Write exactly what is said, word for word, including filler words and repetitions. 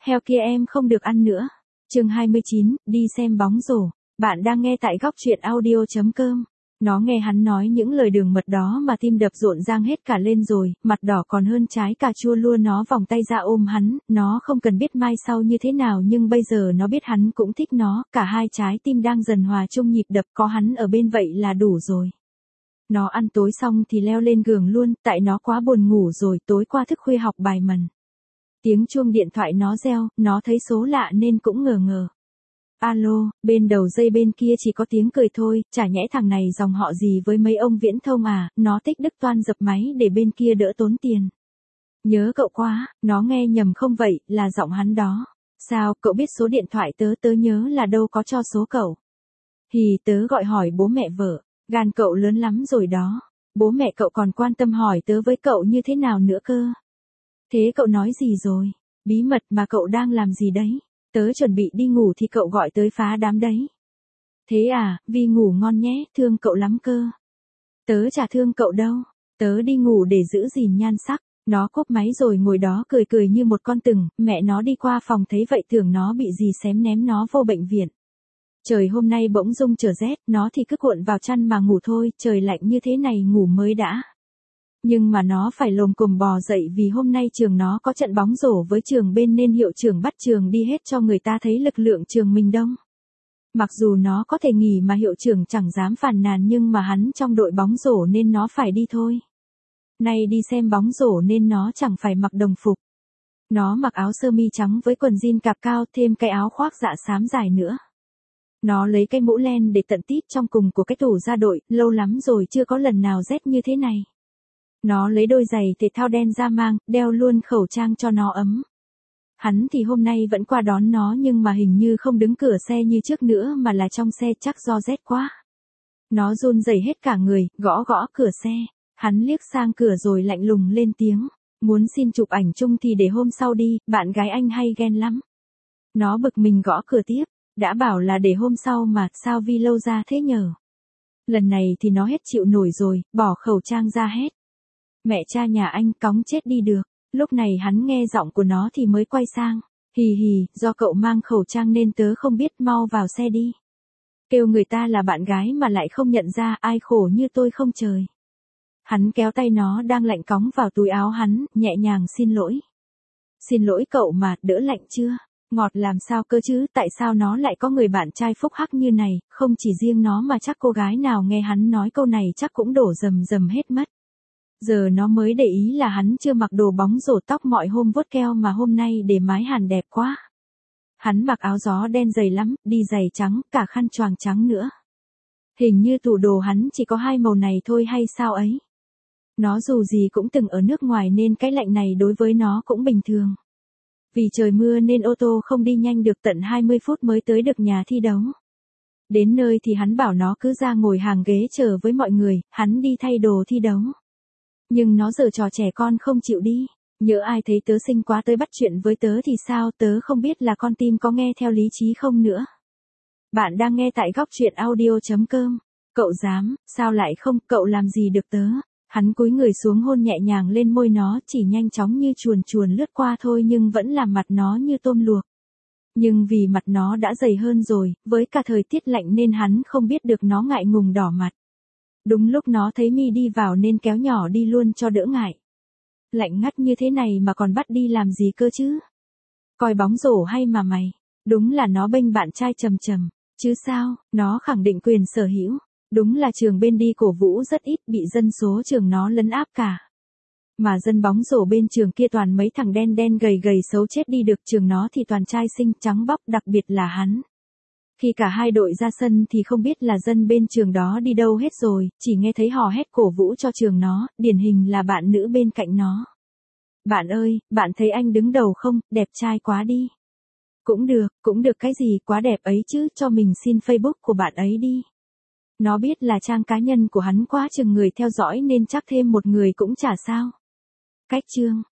heo kia em không được ăn nữa. Chương hai mươi chín, đi xem bóng rổ. Bạn đang nghe tại góc truyện audio chấm com. Nó nghe hắn nói những lời đường mật đó mà tim đập rộn rang hết cả lên rồi, mặt đỏ còn hơn trái cà chua luôn. Nó vòng tay ra ôm hắn, nó không cần biết mai sau như thế nào nhưng bây giờ nó biết hắn cũng thích nó, cả hai trái tim đang dần hòa chung nhịp đập, có hắn ở bên vậy là đủ rồi. Nó ăn tối xong thì leo lên giường luôn, tại nó quá buồn ngủ rồi, tối qua thức khuya học bài mần. Tiếng chuông điện thoại nó reo, nó thấy số lạ nên cũng ngờ ngờ. Alo, bên đầu dây bên kia chỉ có tiếng cười thôi, chả nhẽ thằng này dòng họ gì với mấy ông viễn thông à, nó tích đức toan dập máy để bên kia đỡ tốn tiền. Nhớ cậu quá, nó nghe nhầm không vậy, là giọng hắn đó. Sao, cậu biết số điện thoại tớ tớ nhớ là đâu có cho số cậu. Hì tớ gọi hỏi bố mẹ vợ, gan cậu lớn lắm rồi đó. Bố mẹ cậu còn quan tâm hỏi tớ với cậu như thế nào nữa cơ. Thế cậu nói gì rồi? Bí mật mà cậu đang làm gì đấy? Tớ chuẩn bị đi ngủ thì cậu gọi tới phá đám đấy. Thế à, vì ngủ ngon nhé, thương cậu lắm cơ. Tớ chả thương cậu đâu, tớ đi ngủ để giữ gìn nhan sắc. Nó cúp máy rồi ngồi đó cười cười như một con từng, mẹ nó đi qua phòng thấy vậy tưởng nó bị gì xém ném nó vô bệnh viện. Trời hôm nay bỗng dưng trở rét, nó thì cứ cuộn vào chăn mà ngủ thôi, trời lạnh như thế này ngủ mới đã. Nhưng mà nó phải lồm cồm bò dậy vì hôm nay trường nó có trận bóng rổ với trường bên nên hiệu trưởng bắt trường đi hết cho người ta thấy lực lượng trường mình đông. Mặc dù nó có thể nghỉ mà hiệu trưởng chẳng dám phàn nàn nhưng mà hắn trong đội bóng rổ nên nó phải đi thôi. Nay đi xem bóng rổ nên nó chẳng phải mặc đồng phục. Nó mặc áo sơ mi trắng với quần jean cạp cao thêm cái áo khoác dạ xám dài nữa. Nó lấy cái mũ len để tận tít trong cùng của cái tủ ra đội, lâu lắm rồi chưa có lần nào rét như thế này. Nó lấy đôi giày thể thao đen ra mang, đeo luôn khẩu trang cho nó ấm. Hắn thì hôm nay vẫn qua đón nó nhưng mà hình như không đứng cửa xe như trước nữa mà là trong xe chắc do rét quá. Nó run rẩy hết cả người, gõ gõ cửa xe. Hắn liếc sang cửa rồi lạnh lùng lên tiếng. Muốn xin chụp ảnh chung thì để hôm sau đi, bạn gái anh hay ghen lắm. Nó bực mình gõ cửa tiếp. Đã bảo là để hôm sau mà, sao Vi lâu ra thế nhờ. Lần này thì nó hết chịu nổi rồi, bỏ khẩu trang ra hết. Mẹ cha nhà anh cóng chết đi được. Lúc này hắn nghe giọng của nó thì mới quay sang. Hì hì, do cậu mang khẩu trang nên tớ không biết, mau vào xe đi. Kêu người ta là bạn gái mà lại không nhận ra, ai khổ như tôi không trời. Hắn kéo tay nó đang lạnh cóng vào túi áo hắn, nhẹ nhàng xin lỗi. Xin lỗi cậu mà, đỡ lạnh chưa? Ngọt làm sao cơ chứ, tại sao nó lại có người bạn trai phúc hắc như này, không chỉ riêng nó mà chắc cô gái nào nghe hắn nói câu này chắc cũng đổ rầm rầm hết mất. Giờ nó mới để ý là hắn chưa mặc đồ bóng rổ, tóc mọi hôm vuốt keo mà hôm nay để mái hàn đẹp quá. Hắn mặc áo gió đen dày lắm, đi giày trắng, cả khăn choàng trắng nữa. Hình như tủ đồ hắn chỉ có hai màu này thôi hay sao ấy. Nó dù gì cũng từng ở nước ngoài nên cái lạnh này đối với nó cũng bình thường. Vì trời mưa nên ô tô không đi nhanh được, tận hai mươi phút mới tới được nhà thi đấu. Đến nơi thì hắn bảo nó cứ ra ngồi hàng ghế chờ với mọi người, hắn đi thay đồ thi đấu. Nhưng nó giở trò trẻ con không chịu đi. Nhỡ ai thấy tớ xinh quá tới bắt chuyện với tớ thì sao, tớ không biết là con tim có nghe theo lý trí không nữa. Bạn đang nghe tại góc truyện audio chấm com. Cậu dám, sao lại không, cậu làm gì được tớ. Hắn cúi người xuống hôn nhẹ nhàng lên môi nó, chỉ nhanh chóng như chuồn chuồn lướt qua thôi nhưng vẫn làm mặt nó như tôm luộc. Nhưng vì mặt nó đã dày hơn rồi, với cả thời tiết lạnh nên hắn không biết được nó ngại ngùng đỏ mặt. Đúng lúc nó thấy Mi đi vào nên kéo nhỏ đi luôn cho đỡ ngại. Lạnh ngắt như thế này mà còn bắt đi làm gì cơ chứ? Coi bóng rổ hay mà mày? Đúng là nó bênh bạn trai trầm trầm. Chứ sao, nó khẳng định quyền sở hữu. Đúng là trường bên đi cổ vũ rất ít, bị dân số trường nó lấn áp cả. Mà dân bóng rổ bên trường kia toàn mấy thằng đen đen gầy gầy xấu chết đi được, trường nó thì toàn trai xinh trắng bóc, đặc biệt là hắn. Khi cả hai đội ra sân thì không biết là dân bên trường đó đi đâu hết rồi, chỉ nghe thấy hò hét cổ vũ cho trường nó, điển hình là bạn nữ bên cạnh nó. Bạn ơi, bạn thấy anh đứng đầu không, đẹp trai quá đi. Cũng được, cũng được cái gì quá đẹp ấy chứ, cho mình xin Facebook của bạn ấy đi. Nó biết là trang cá nhân của hắn quá chừng người theo dõi nên chắc thêm một người cũng chả sao. Cách chương